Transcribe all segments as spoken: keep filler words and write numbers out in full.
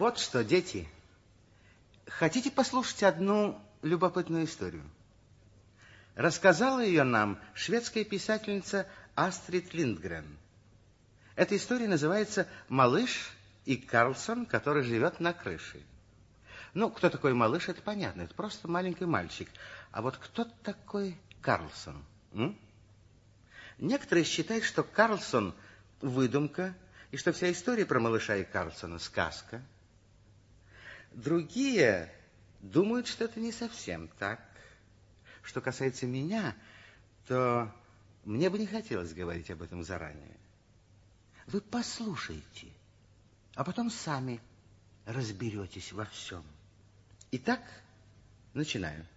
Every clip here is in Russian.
Вот что, дети, хотите послушать одну любопытную историю? Рассказала ее нам шведская писательница Астрид Линдгрен. Эта история называется «Малыш и Карлсон, который живет на крыше». Ну, кто такой малыш, это понятно, это просто маленький мальчик. А вот кто такой Карлсон? М? Некоторые считают, что Карлсон – выдумка, и что вся история про малыша и Карлсона – сказка. Другие думают, что это не совсем так. Что касается меня, то мне бы не хотелось говорить об этом заранее. Вы послушайте, а потом сами разберетесь во всем. Итак, начинаю.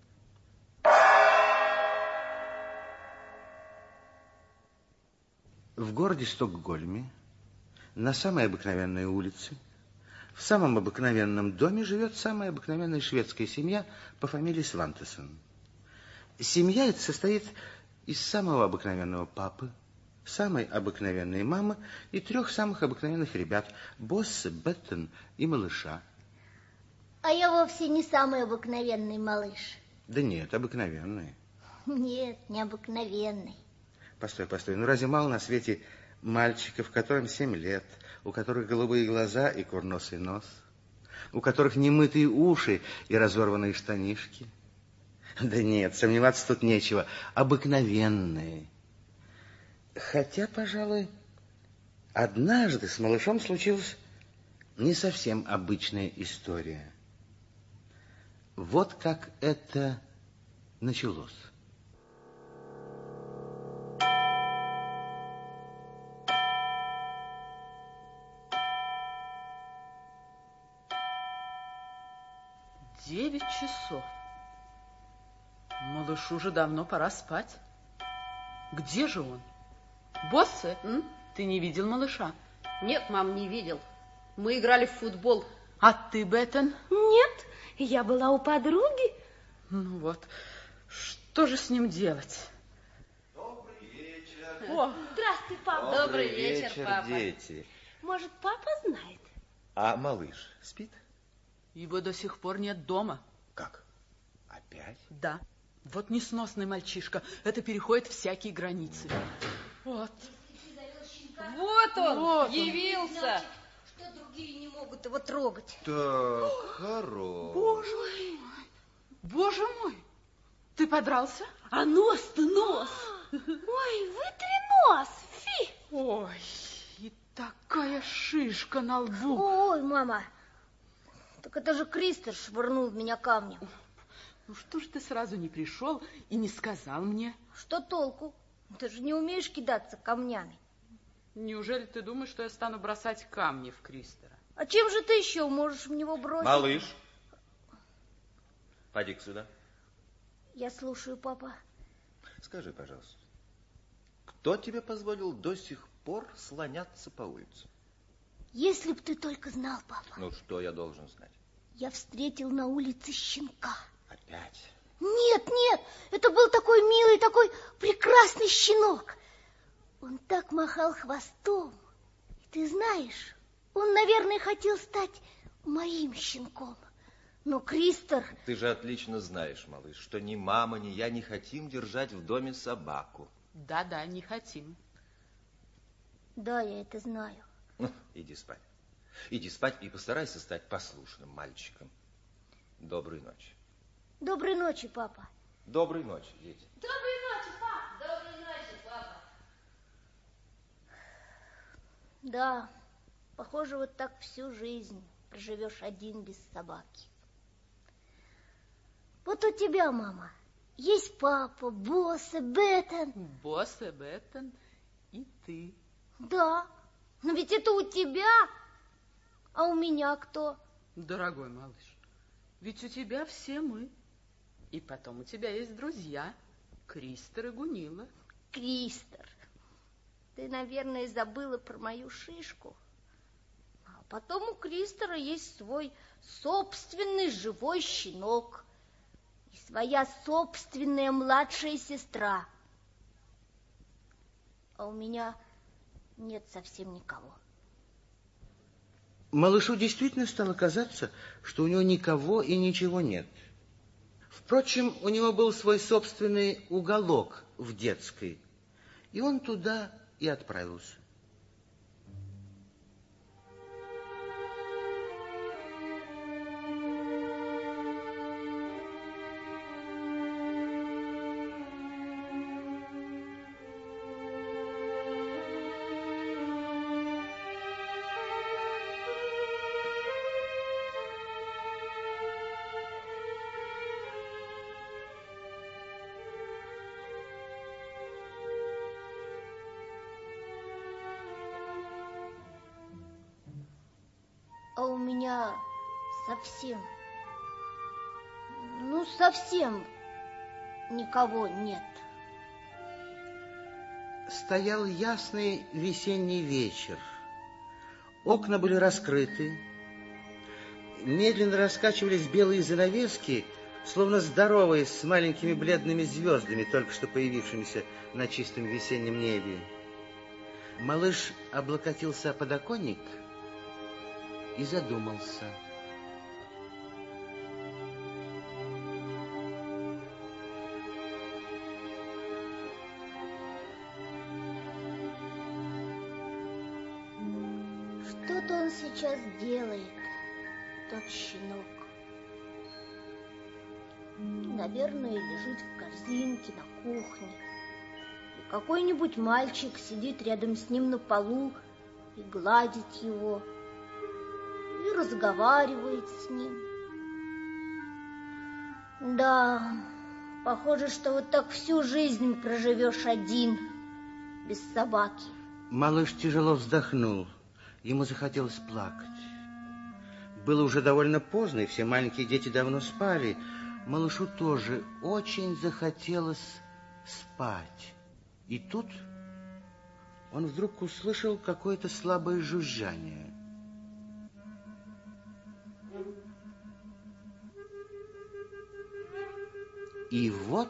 В городе Стокгольме, на самой обыкновенной улице, в самом обыкновенном доме живет самая обыкновенная шведская семья по фамилии Свантессон. Семья эта состоит из самого обыкновенного папы, самой обыкновенной мамы и трех самых обыкновенных ребят – Боссе, Беттен и малыша. А я вовсе не самый обыкновенный малыш. Да нет, обыкновенный. Нет, не обыкновенный. Постой, постой, ну разве мало на свете мальчиков, которым семь лет, у которых голубые глаза и курносый нос, у которых немытые уши и разорванные штанишки? Да нет, сомневаться тут нечего. Обыкновенные. Хотя, пожалуй, однажды с малышом случилась не совсем обычная история. Вот как это началось. Девять часов. Малышу уже давно пора спать. Где же он? Боссе, М? Ты не видел малыша? Нет, мам, не видел. Мы играли в футбол. А ты, Беттен? Нет, я была у подруги. Ну вот, что же с ним делать? Добрый вечер. О. Здравствуй, папа. Добрый, Добрый вечер, вечер, папа. дети. Может, папа знает? А малыш спит? Его до сих пор нет дома. Как? Опять? Да. Вот несносный мальчишка. Это переходит всякие границы. Вот. Вот он, Вот он. явился. Что другие не могут его трогать? Так, хорош. Боже мой. Боже мой. Ты подрался? А нос-то нос. Ой, вытри нос, фи. Ой, и такая шишка на лбу. Ой, мама, так это же Кристер швырнул в меня камнем. Ну что ж ты сразу не пришел и не сказал мне? Что толку? Ты же не умеешь кидаться камнями. Неужели ты думаешь, что я стану бросать камни в Кристера? А чем же ты еще можешь в него бросить? Малыш, поди-ка сюда. Я слушаю, папа. Скажи, пожалуйста, кто тебе позволил до сих пор слоняться по улице? Если б ты только знал, папа. Ну, что я должен знать? Я встретил на улице щенка. Опять? Нет, нет, это был такой милый, такой прекрасный щенок. Он так махал хвостом. И ты знаешь, он, наверное, хотел стать моим щенком. Но Кристер... Ты же отлично знаешь, малыш, что ни мама, ни я не хотим держать в доме собаку. Да-да, не хотим. Да, я это знаю. Ну, иди спать. Иди спать и постарайся стать послушным мальчиком. Доброй ночи. Доброй ночи, папа. Доброй ночи, дети. Доброй ночи, папа. Доброй ночи, папа. Да, похоже, вот так всю жизнь проживешь один без собаки. Вот у тебя, мама, есть папа, Боссе, Беттен. Боссе, Беттен и ты. Да, но ведь это у тебя, а у меня кто? Дорогой малыш, ведь у тебя все мы. И потом у тебя есть друзья, Кристер и Гунила. Кристер, ты, наверное, забыла про мою шишку. А потом у Кристера есть свой собственный живой щенок и своя собственная младшая сестра. А у меня нет совсем никого. Малышу действительно стало казаться, что у него никого и ничего нет. Впрочем, у него был свой собственный уголок в детской, и он туда и отправился. А у меня совсем, ну совсем никого нет. Стоял ясный весенний вечер. Окна были раскрыты. Медленно раскачивались белые занавески, словно здоровые, с маленькими бледными звездами, только что появившимися на чистом весеннем небе. Малыш облокотился о подоконник и задумался. Что-то он сейчас делает, тот щенок. Наверное, лежит в корзинке на кухне. И какой-нибудь мальчик сидит рядом с ним на полу и гладит его, и разговаривает с ним. Да, похоже, что вот так всю жизнь проживешь один, без собаки. Малыш тяжело вздохнул. Ему захотелось плакать. Было уже довольно поздно, и все маленькие дети давно спали. Малышу тоже очень захотелось спать. И тут он вдруг услышал какое-то слабое жужжание. И вот,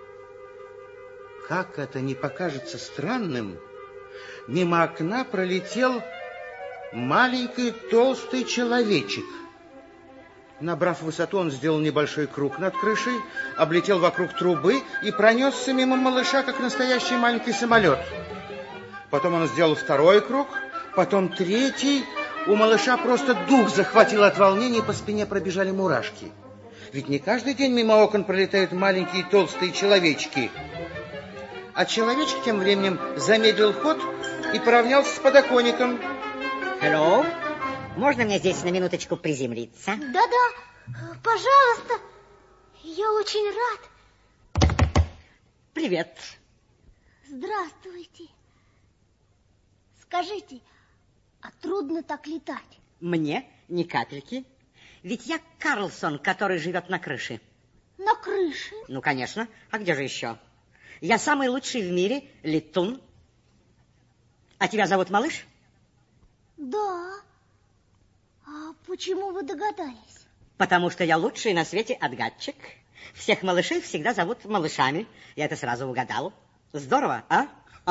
как это не покажется странным, мимо окна пролетел маленький толстый человечек. Набрав высоту, он сделал небольшой круг над крышей, облетел вокруг трубы и пронесся мимо малыша, как настоящий маленький самолет. Потом он сделал второй круг, потом третий. У малыша просто дух захватил от волнения, и по спине пробежали мурашки. Ведь не каждый день мимо окон пролетают маленькие толстые человечки. А человечек тем временем замедлил ход и поравнялся с подоконником. Алло, можно мне здесь на минуточку приземлиться? Да-да, пожалуйста, я очень рад. Привет. Здравствуйте. Скажите, а трудно так летать? Мне ни капельки. Ведь я Карлсон, который живет на крыше. На крыше? Ну, конечно. А где же еще? Я самый лучший в мире летун. А тебя зовут Малыш? Да. А почему вы догадались? Потому что я лучший на свете отгадчик. Всех малышей всегда зовут малышами. Я это сразу угадал. Здорово, а?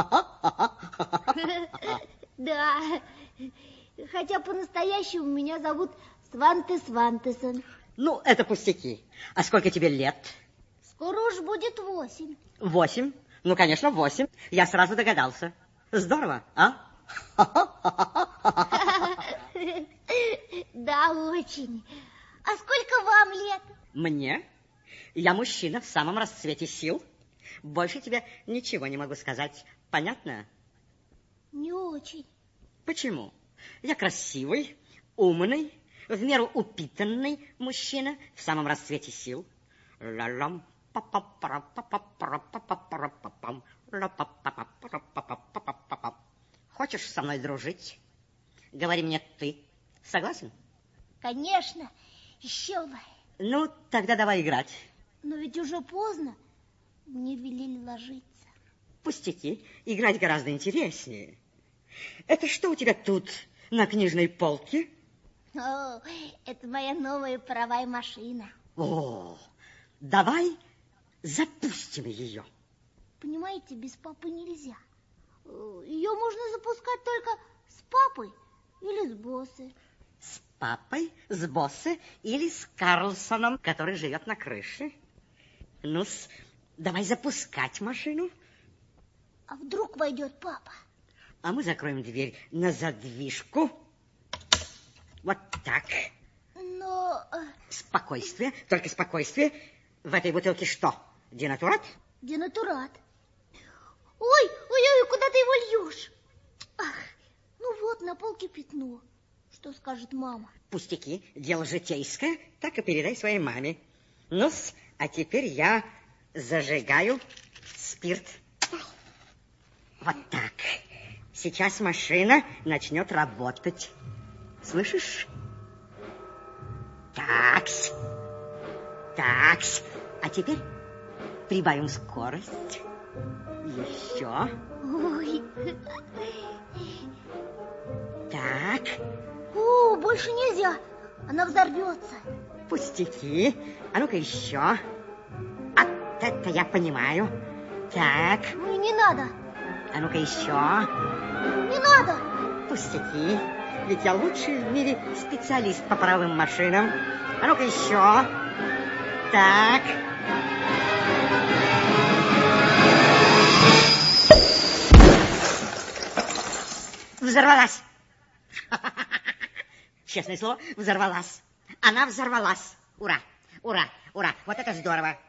Да. Хотя по-настоящему меня зовут Сванте Свантесон. Ну, это пустяки. А сколько тебе лет? Скоро уж будет восемь. Восемь? Ну, конечно, восемь. Я сразу догадался. Здорово, а? Да, очень. А сколько вам лет? Мне? Я мужчина в самом расцвете сил. Больше тебе ничего не могу сказать. Понятно? Не очень. Почему? Я красивый, умный, в меру упитанный мужчина в самом расцвете сил. Ла-лам. Хочешь со мной дружить? Говори мне ты. Согласен? Конечно. Еще бы. Ну, тогда давай играть. Но ведь уже поздно. Мне велели ложиться. Пустяки. Играть гораздо интереснее. Это что у тебя тут на книжной полке? О, это моя новая паровая машина. О, давай запустим ее. Понимаете, без папы нельзя. Ее можно запускать только с папой или с боссом. папой, с Боссе или с Карлсоном, который живет на крыше. Ну-с, давай запускать машину. А вдруг войдет папа? А мы закроем дверь на задвижку. Вот так. Но... Спокойствие, только спокойствие. В этой бутылке что? Денатурат? Денатурат. Ой, ой-ой, куда ты его льешь? Ах, ну вот, на полке пятно. Что скажет мама? Пустяки, дело житейское, так и передай своей маме. Ну-с, а теперь я зажигаю спирт. Вот так. Сейчас машина начнет работать. Слышишь? Такс. Такс. А теперь прибавим скорость. Еще. Ой. Так. О, больше нельзя. Она взорвется. Пустяки. А ну-ка еще. Вот это я понимаю. Так. Ну и не надо. А ну-ка еще. Не надо. Пустяки. Ведь я лучший в мире специалист по паровым машинам. А ну-ка еще. Так. Взорвалась. Честное слово, взорвалась. Она взорвалась. Ура, ура, ура. Вот это здорово.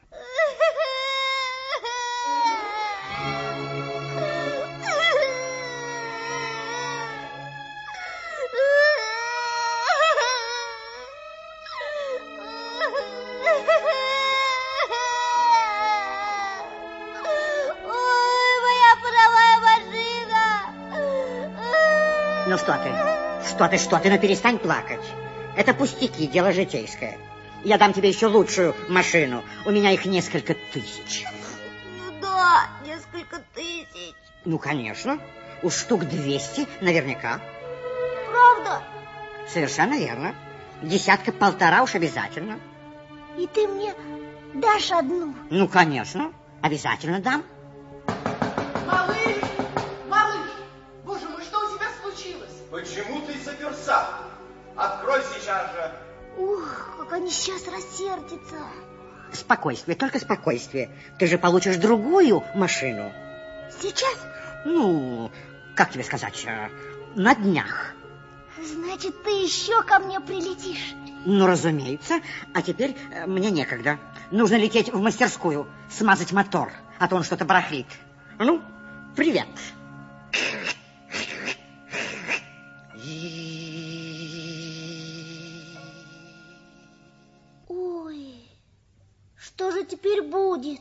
Ну что ты? Что ты, что ты? Ну перестань плакать. Это пустяки, дело житейское. Я дам тебе еще лучшую машину. У меня их несколько тысяч. Ну да, несколько тысяч. Ну, конечно. Уж штук двести наверняка. Правда? Совершенно верно. Десятка-полтора уж обязательно. И ты мне дашь одну? Ну, конечно. Обязательно дам. Малыш! Малыш! Боже мой, что у тебя случилось? Почему ты заперся? Открой сейчас же. Ух, как они сейчас рассердятся. Спокойствие, только спокойствие. Ты же получишь другую машину. Сейчас? Ну, как тебе сказать, на днях. Значит, ты еще ко мне прилетишь? Ну, разумеется. А теперь мне некогда. Нужно лететь в мастерскую, смазать мотор, а то он что-то барахлит. Ну, привет. Ой, что же теперь будет?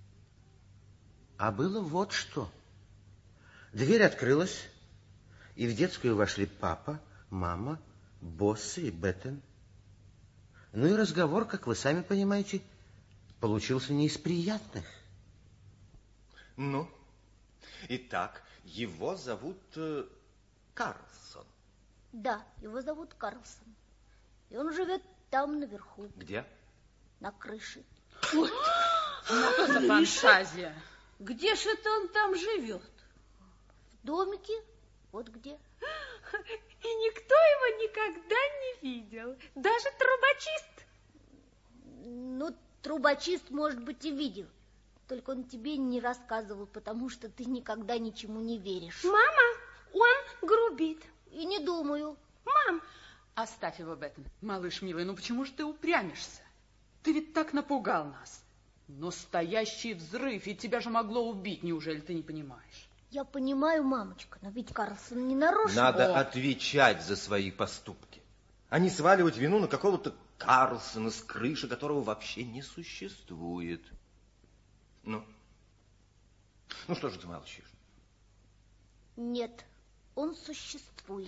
А было вот что. Дверь открылась, и в детскую вошли папа, мама, Боссе и Беттен. Ну и разговор, как вы сами понимаете, получился не из приятных. Ну, итак, его зовут э, Карлсон. Да, его зовут Карлсон. И он живет там наверху. Где? На крыше. Что за фантазия? Где же это он там живет? В домике, вот где. И никто его никогда не видел. Даже трубочист. Ну, трубочист, может быть, и видел. Только он тебе не рассказывал, потому что ты никогда ничему не веришь. Мама, он грубит. И не думаю. Мам, Оставь его, Беттен. Малыш милый, ну почему же ты упрямишься? Ты ведь так напугал нас. Настоящий взрыв, и тебя же могло убить, неужели ты не понимаешь? Я понимаю, мамочка, но ведь Карлсон не нарочно. Надо О. отвечать за свои поступки, а не сваливать вину на какого-то Карлсона с крыши, которого вообще не существует. Ну, ну что же ты молчишь? Нет, он существует.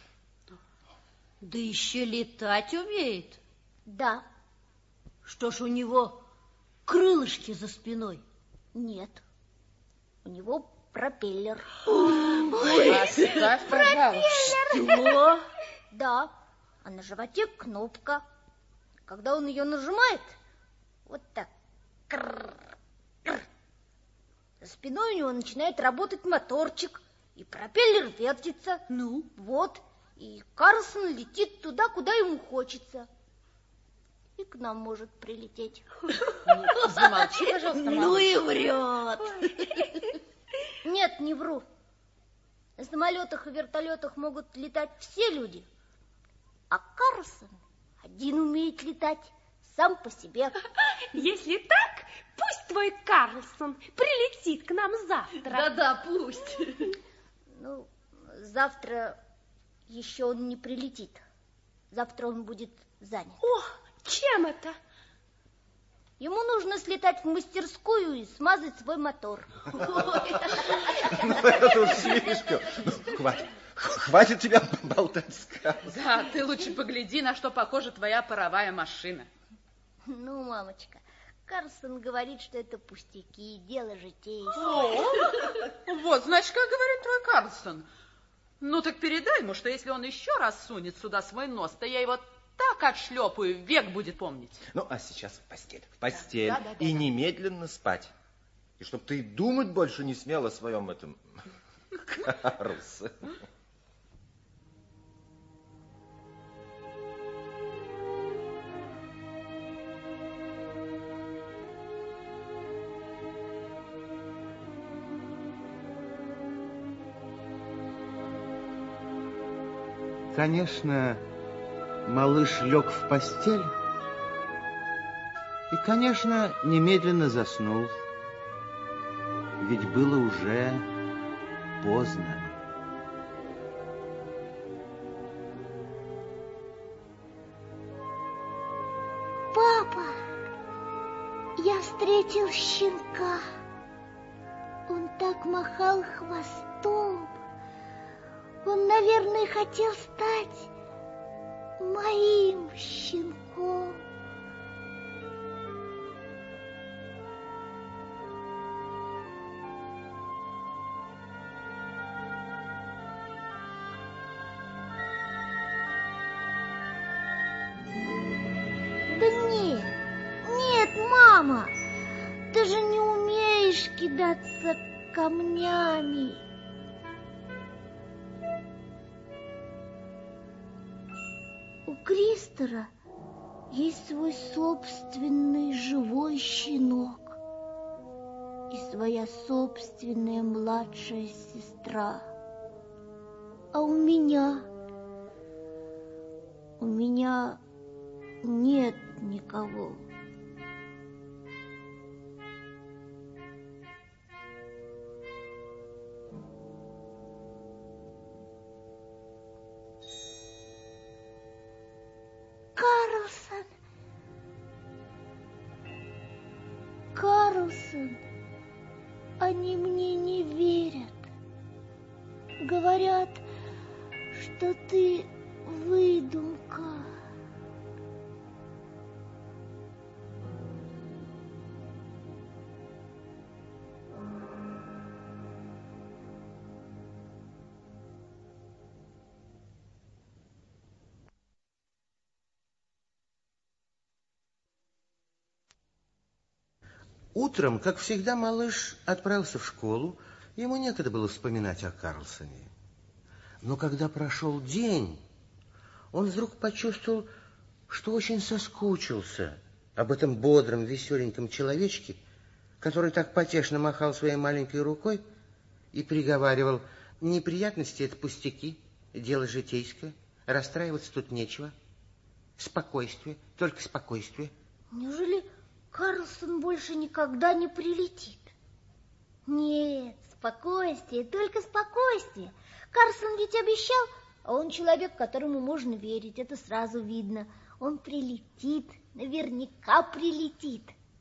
Да еще летать умеет. Да, Что ж у него крылышки за спиной? нет. У него пропеллер. Оставь, пожалуйста. Что? Да, а на животе кнопка. Когда он ее нажимает, вот так. Крррр, крррр. За спиной у него начинает работать моторчик, и пропеллер вертится. Ну? Вот, и Карлсон летит туда, куда ему хочется. И к нам может прилететь. Ну, замолчи, пожалуйста, мама. Ну и врет. Нет, не вру. На самолетах и вертолетах могут летать все люди. А Карлсон один умеет летать сам по себе. Если так, пусть твой Карлсон прилетит к нам завтра. Да-да, пусть. Ну, завтра еще он не прилетит. Завтра он будет занят. О, чем это? Ему нужно слетать в мастерскую и смазать свой мотор. Ну, это уж слишком. Ну, хватит. Хватит тебя болтать сказки. Да, ты лучше погляди, на что похожа твоя паровая машина. Ну, мамочка, Карлсон говорит, что это пустяки, дело житейское. Вот, значит, как говорит твой Карлсон. Ну, так передай ему, что если он еще раз сунет сюда свой нос, то я его так отшлепаю, век будет помнить. Ну, а сейчас в постель. В постель. Да, да, да, и да. немедленно спать. И чтоб ты думать больше не смел о своем этом Карлсоне. Конечно, малыш лег в постель и, конечно, немедленно заснул, ведь было уже поздно. Папа, я встретил щенка. Он так махал хвостом. Он, наверное, хотел стать моим щенком. Да нет, нет, мама, ты же не умеешь кидаться камнями. У Кристера есть свой собственный живой щенок и своя собственная младшая сестра. А у меня, у меня нет никого. Карлсон, Карлсон, они мне не верят. Говорят, что ты выдумка. Утром, как всегда, малыш отправился в школу. Ему некогда было вспоминать о Карлсоне. Но когда прошел день, он вдруг почувствовал, что очень соскучился об этом бодром, веселеньком человечке, который так потешно махал своей маленькой рукой и приговаривал: неприятности — это пустяки, дело житейское, расстраиваться тут нечего. Спокойствие, только спокойствие. Неужели Карлсон больше никогда не прилетит? Нет, спокойствие, только спокойствие. Карлсон ведь обещал, а он человек, которому можно верить, это сразу видно. Он прилетит, наверняка прилетит.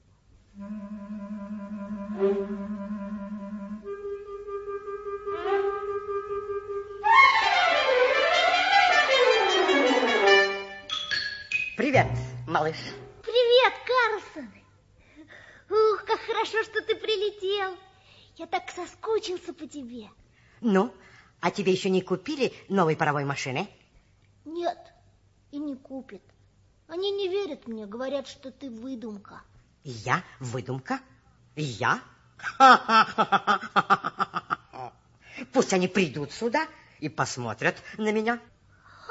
Привет, малыш. Привет, Карлсон. Ух, как хорошо, что ты прилетел. Я так соскучился по тебе. Ну, а тебе еще не купили новой паровой машины? Нет, и не купят. Они не верят мне, говорят, что ты выдумка. Я выдумка? Я? Пусть они придут сюда и посмотрят на меня.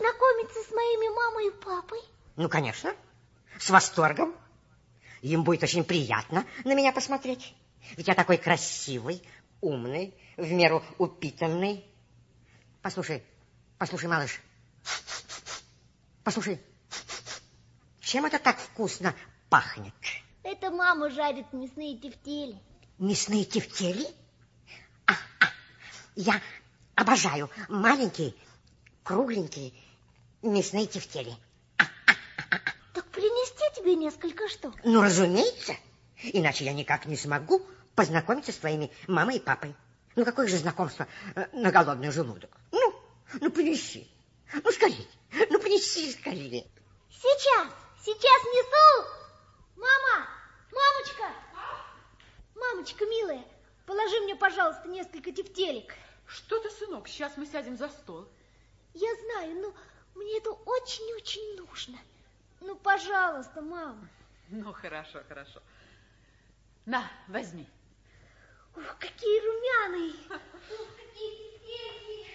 познакомиться с моими мамой и папой? Ну, конечно, с восторгом. Им будет очень приятно на меня посмотреть. Ведь я такой красивый, умный, в меру упитанный. Послушай, послушай, малыш, послушай, чем это так вкусно пахнет? Это мама жарит мясные тефтели. Мясные тефтели? А, а, я обожаю маленькие, кругленькие мясные тефтели. Так принести тебе несколько штук? Ну, разумеется. Иначе я никак не смогу познакомиться с твоими мамой и папой. Ну, какое же знакомство на голодный желудок? Ну, ну, принеси. Ну, скорее. Ну, принеси скорее. Сейчас, сейчас несу. Мама, мамочка. Мамочка, милая, положи мне, пожалуйста, несколько тефтелек. Что ты, сынок, сейчас мы сядем за стол. Я знаю, но мне это очень-очень нужно. Ну, пожалуйста, мама. Ну, хорошо, хорошо. На, возьми. Ух, какие румяные. Ух, какие тефтельки.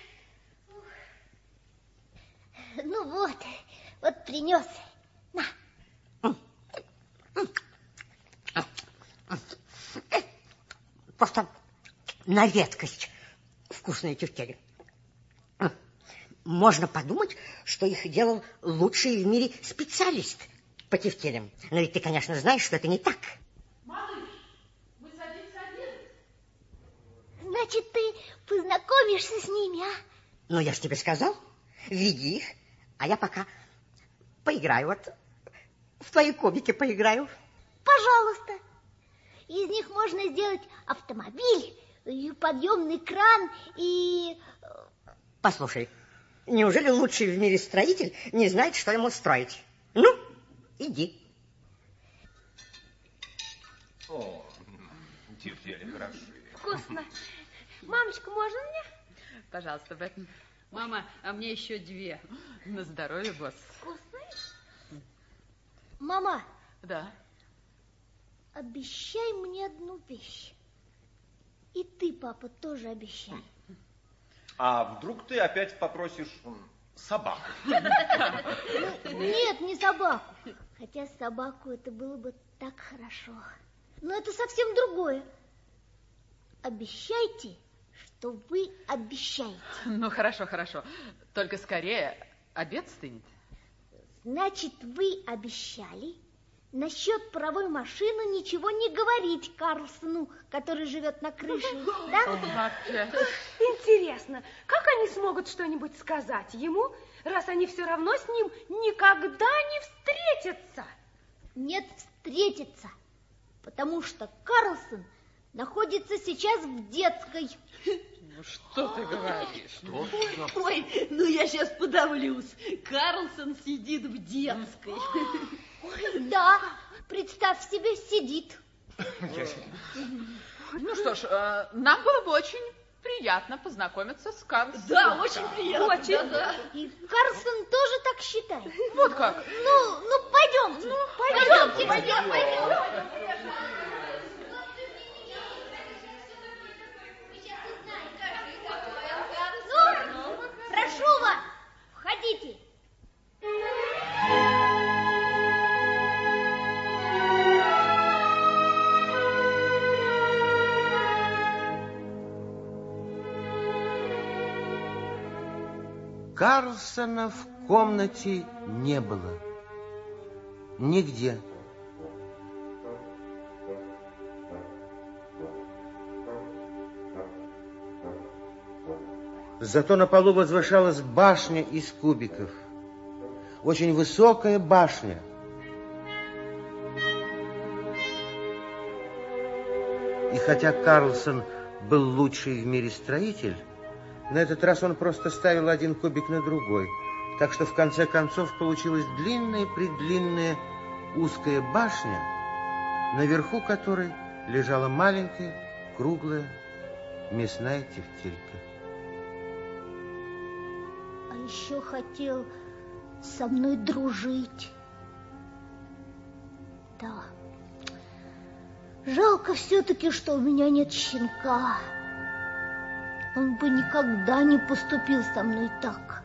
Ух. Ну вот, вот принес. На. Просто на редкость вкусные тефтели. Можно подумать, что их делал лучший в мире специалист по тефтелям. Но ведь ты, конечно, знаешь, что это не так. Малыш, мы садимся обедать. Значит, ты познакомишься с ними, а? Ну, я же тебе сказал, веди их, а я пока поиграю, вот в твои кубики поиграю. Пожалуйста. Из них можно сделать автомобиль, и подъемный кран, и... Послушай, неужели лучший в мире строитель не знает, что ему строить? Ну, иди. О, тефтели хороши. Вкусно. Мамочка, можно мне? Пожалуйста, Беттон. Мама, а мне еще две. На здоровье, босс. Вкусные? Мама. Да. Обещай мне одну вещь. И ты, папа, тоже обещай. А вдруг ты опять попросишь собаку? Ну, нет, не собаку. Хотя собаку это было бы так хорошо. Но это совсем другое. Обещайте, что вы обещаете. Ну, хорошо, хорошо. Только скорее обед стынет. Значит, вы обещали насчет паровой машины ничего не говорить Карлсону, который живет на крыше, да? Опять. Интересно, как они смогут что-нибудь сказать ему, раз они все равно с ним никогда не встретятся? Нет, встретятся, потому что Карлсон находится сейчас в детской. Ну, что ты говоришь? Что? Ой, ну я сейчас подавлюсь. Карлсон сидит в детской. Ой, да, представь себе, сидит. Ну что ж, э, нам было бы очень приятно познакомиться с Карлсоном. Да, очень приятно. Очень. Да, да. И Карлсон тоже так считает. Вот как? Ну, ну, пойдемте. Ну, пойдемте, пойдем, пойдем. Ну, прошу вас, входите. Карлсона в комнате не было. Нигде. Зато на полу возвышалась башня из кубиков. Очень высокая башня. И хотя Карлсон был лучший в мире строитель, на этот раз он просто ставил один кубик на другой. Так что в конце концов получилась длинная-предлинная узкая башня, наверху которой лежала маленькая круглая мясная тефтелька. А еще хотел со мной дружить. Да. Жалко все-таки, что у меня нет щенка. Он бы никогда не поступил со мной так.